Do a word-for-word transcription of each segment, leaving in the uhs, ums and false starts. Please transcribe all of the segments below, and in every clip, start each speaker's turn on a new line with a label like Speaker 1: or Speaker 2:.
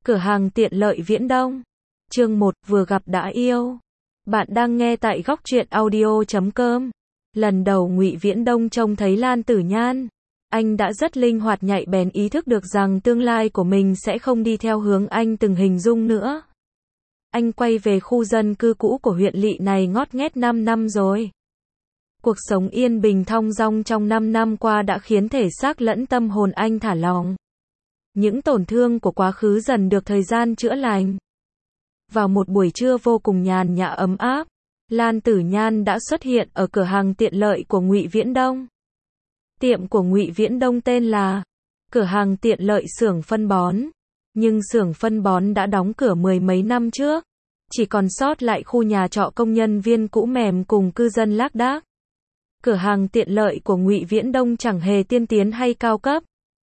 Speaker 1: Cửa hàng tiện lợi Viễn Đông. Chương một, vừa gặp đã yêu. Bạn đang nghe tại góc truyện audio chấm com. Lần đầu Ngụy Viễn Đông trông thấy Lan Tử Nhan, anh đã rất linh hoạt nhạy bén ý thức được rằng tương lai của mình sẽ không đi theo hướng anh từng hình dung nữa. Anh quay về khu dân cư cũ của huyện lỵ này ngót nghét năm năm rồi. Cuộc sống yên bình thong dong trong năm năm qua đã khiến thể xác lẫn tâm hồn anh thả lỏng. Những tổn thương của quá khứ dần được thời gian chữa lành. Vào một buổi trưa vô cùng nhàn nhã ấm áp, Lan Tử Nhan đã xuất hiện ở cửa hàng tiện lợi của Ngụy Viễn Đông. Tiệm của Ngụy Viễn Đông tên là Cửa hàng tiện lợi xưởng phân bón, nhưng xưởng phân bón đã đóng cửa mười mấy năm trước, chỉ còn sót lại khu nhà trọ công nhân viên cũ mềm cùng cư dân lác đác. Cửa hàng tiện lợi của Ngụy Viễn Đông chẳng hề tiên tiến hay cao cấp.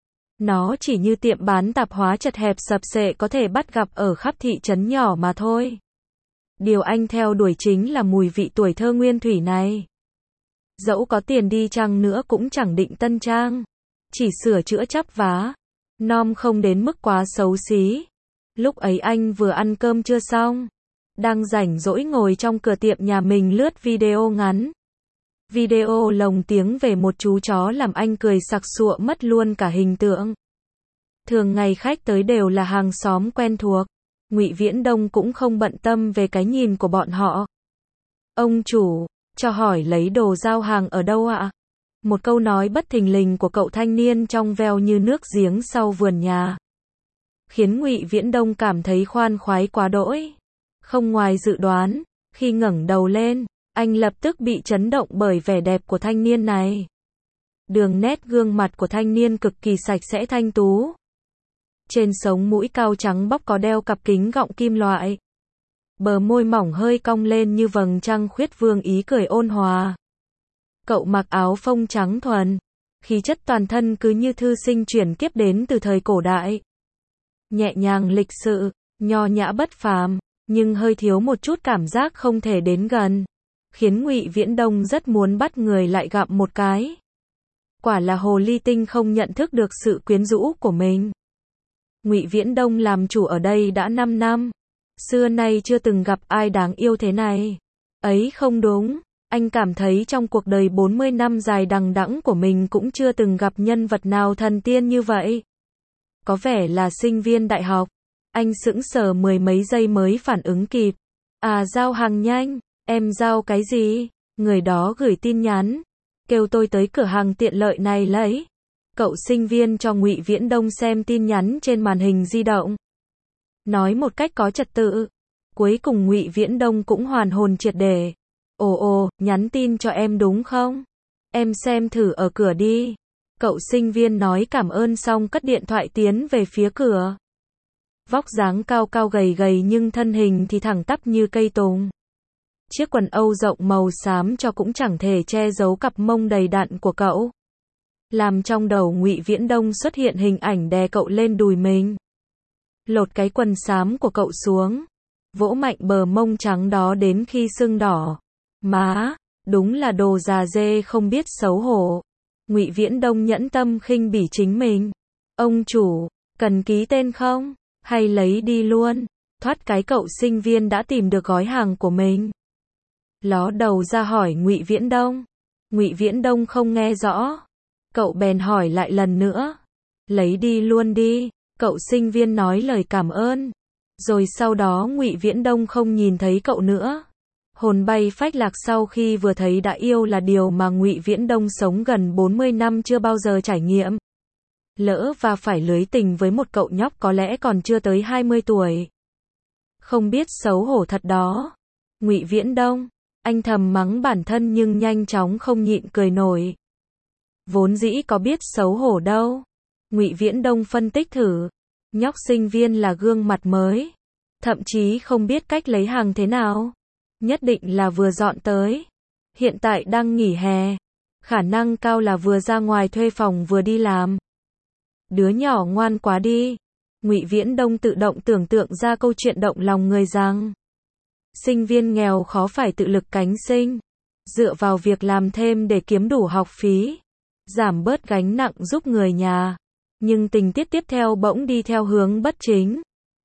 Speaker 1: Nó chỉ như tiệm bán tạp hóa chật hẹp sập xệ có thể bắt gặp ở khắp thị trấn nhỏ mà thôi. Điều anh theo đuổi chính là mùi vị tuổi thơ nguyên thủy này. Dẫu có tiền đi chăng nữa cũng chẳng định tân trang, chỉ sửa chữa chắp vá, nom không đến mức quá xấu xí. Lúc ấy anh vừa ăn cơm trưa xong, đang rảnh rỗi ngồi trong cửa tiệm nhà mình lướt video ngắn. Video lồng tiếng về một chú chó làm anh cười sặc sụa mất luôn cả hình tượng. Thường ngày khách tới đều là hàng xóm quen thuộc, Ngụy Viễn Đông cũng không bận tâm về cái nhìn của bọn họ. Ông chủ, cho hỏi lấy đồ giao hàng ở đâu ạ? Một câu nói bất thình lình của cậu thanh niên trong veo như nước giếng sau vườn nhà, khiến Ngụy Viễn Đông cảm thấy khoan khoái quá đỗi. Không ngoài dự đoán, khi ngẩng đầu lên, anh lập tức bị chấn động bởi vẻ đẹp của thanh niên này. Đường nét gương mặt của thanh niên cực kỳ sạch sẽ thanh tú. Trên sống mũi cao trắng bóc có đeo cặp kính gọng kim loại. Bờ môi mỏng hơi cong lên như vầng trăng khuyết vương ý cười ôn hòa. Cậu mặc áo phông trắng thuần, khí chất toàn thân cứ như thư sinh chuyển kiếp đến từ thời cổ đại. Nhẹ nhàng lịch sự, nho nhã bất phàm, nhưng hơi thiếu một chút cảm giác không thể đến gần, khiến Ngụy Viễn Đông rất muốn bắt người lại gặm một cái. Quả là hồ ly tinh không nhận thức được sự quyến rũ của mình. Ngụy Viễn Đông làm chủ ở đây đã năm năm, xưa nay chưa từng gặp ai đáng yêu thế này. Ấy không đúng, anh cảm thấy trong cuộc đời bốn mươi năm dài đằng đẵng của mình cũng chưa từng gặp nhân vật nào thần tiên như vậy. Có vẻ là sinh viên đại học. Anh sững sờ mười mấy giây mới phản ứng kịp. À, giao hàng nhanh. Em giao cái gì? Người đó gửi tin nhắn, kêu tôi tới cửa hàng tiện lợi này lấy. Cậu sinh viên cho Ngụy Viễn Đông xem tin nhắn trên màn hình di động, nói một cách có trật tự. Cuối cùng Ngụy Viễn Đông cũng hoàn hồn triệt để. Ồ ồ, nhắn tin cho em đúng không? Em xem thử ở cửa đi. Cậu sinh viên nói cảm ơn xong cất điện thoại tiến về phía cửa. Vóc dáng cao cao gầy gầy nhưng thân hình thì thẳng tắp như cây tùng. Chiếc quần âu rộng màu xám cho cũng chẳng thể che giấu cặp mông đầy đặn của cậu, làm trong đầu Ngụy Viễn Đông xuất hiện hình ảnh đè cậu lên đùi mình. Lột cái quần xám của cậu xuống, vỗ mạnh bờ mông trắng đó đến khi sưng đỏ. Má, đúng là đồ già dê không biết xấu hổ. Ngụy Viễn Đông nhẫn tâm khinh bỉ chính mình. Ông chủ, cần ký tên không? Hay lấy đi luôn? Thoát cái cậu sinh viên đã tìm được gói hàng của mình, ló đầu ra hỏi Ngụy Viễn Đông. Ngụy Viễn Đông không nghe rõ, cậu bèn hỏi lại lần nữa. Lấy đi luôn đi, cậu sinh viên nói lời cảm ơn. Rồi sau đó Ngụy Viễn Đông không nhìn thấy cậu nữa. Hồn bay phách lạc sau khi vừa thấy đã yêu là điều mà Ngụy Viễn Đông sống gần bốn mươi năm chưa bao giờ trải nghiệm. Lỡ và phải lưới tình với một cậu nhóc có lẽ còn chưa tới hai mươi tuổi. Không biết xấu hổ thật đó. Ngụy Viễn Đông, anh thầm mắng bản thân nhưng nhanh chóng không nhịn cười nổi. Vốn dĩ có biết xấu hổ đâu. Ngụy Viễn Đông phân tích thử. Nhóc sinh viên là gương mặt mới, thậm chí không biết cách lấy hàng thế nào. Nhất định là vừa dọn tới, hiện tại đang nghỉ hè. Khả năng cao là vừa ra ngoài thuê phòng vừa đi làm. Đứa nhỏ ngoan quá đi. Ngụy Viễn Đông tự động tưởng tượng ra câu chuyện động lòng người rằng sinh viên nghèo khó phải tự lực cánh sinh, dựa vào việc làm thêm để kiếm đủ học phí, giảm bớt gánh nặng giúp người nhà. Nhưng tình tiết tiếp theo bỗng đi theo hướng bất chính.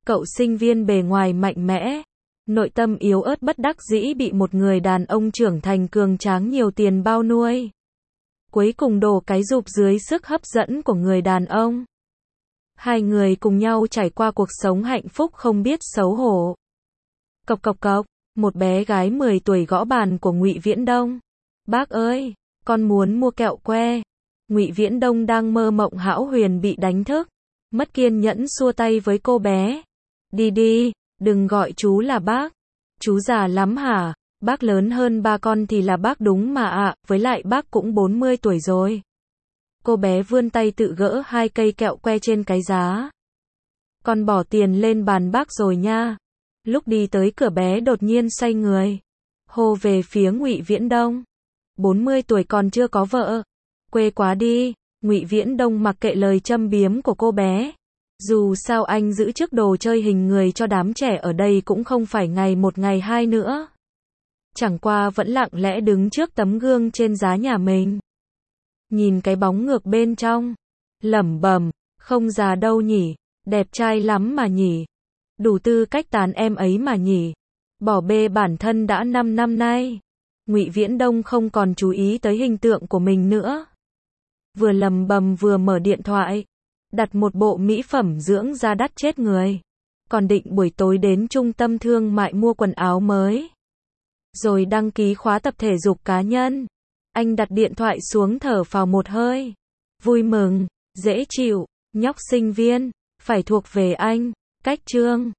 Speaker 1: Cậu sinh viên bề ngoài mạnh mẽ, nội tâm yếu ớt bất đắc dĩ bị một người đàn ông trưởng thành cường tráng nhiều tiền bao nuôi. Cuối cùng đổ cái rụp dưới sức hấp dẫn của người đàn ông. Hai người cùng nhau trải qua cuộc sống hạnh phúc không biết xấu hổ. Cộc cộc cộc, một bé gái mười tuổi gõ bàn của Ngụy Viễn Đông. Bác ơi, con muốn mua kẹo que. Ngụy Viễn Đông đang mơ mộng hão huyền bị đánh thức. Mất kiên nhẫn xua tay với cô bé. Đi đi, đừng gọi chú là bác. Chú già lắm hả? Bác lớn hơn ba con thì là bác đúng mà ạ, à, với lại bác cũng bốn mươi tuổi rồi. Cô bé vươn tay tự gỡ hai cây kẹo que trên cái giá. Con bỏ tiền lên bàn bác rồi nha. Lúc đi tới cửa bé đột nhiên xoay người, hô về phía Ngụy Viễn Đông. bốn mươi tuổi còn chưa có vợ. Quê quá đi. Ngụy Viễn Đông mặc kệ lời châm biếm của cô bé. Dù sao anh giữ chiếc đồ chơi hình người cho đám trẻ ở đây cũng không phải ngày một ngày hai nữa. Chẳng qua vẫn lặng lẽ đứng trước tấm gương trên giá nhà mình. Nhìn cái bóng ngược bên trong. Lẩm bẩm, không già đâu nhỉ, đẹp trai lắm mà nhỉ. Đủ tư cách tán em ấy mà nhỉ. Bỏ bê bản thân đã năm năm nay. Ngụy Viễn Đông không còn chú ý tới hình tượng của mình nữa. Vừa lầm bầm vừa mở điện thoại. Đặt một bộ mỹ phẩm dưỡng da đắt chết người. Còn định buổi tối đến trung tâm thương mại mua quần áo mới. Rồi đăng ký khóa tập thể dục cá nhân. Anh đặt điện thoại xuống thở phào một hơi. Vui mừng, dễ chịu, nhóc sinh viên, phải thuộc về anh. Cách chương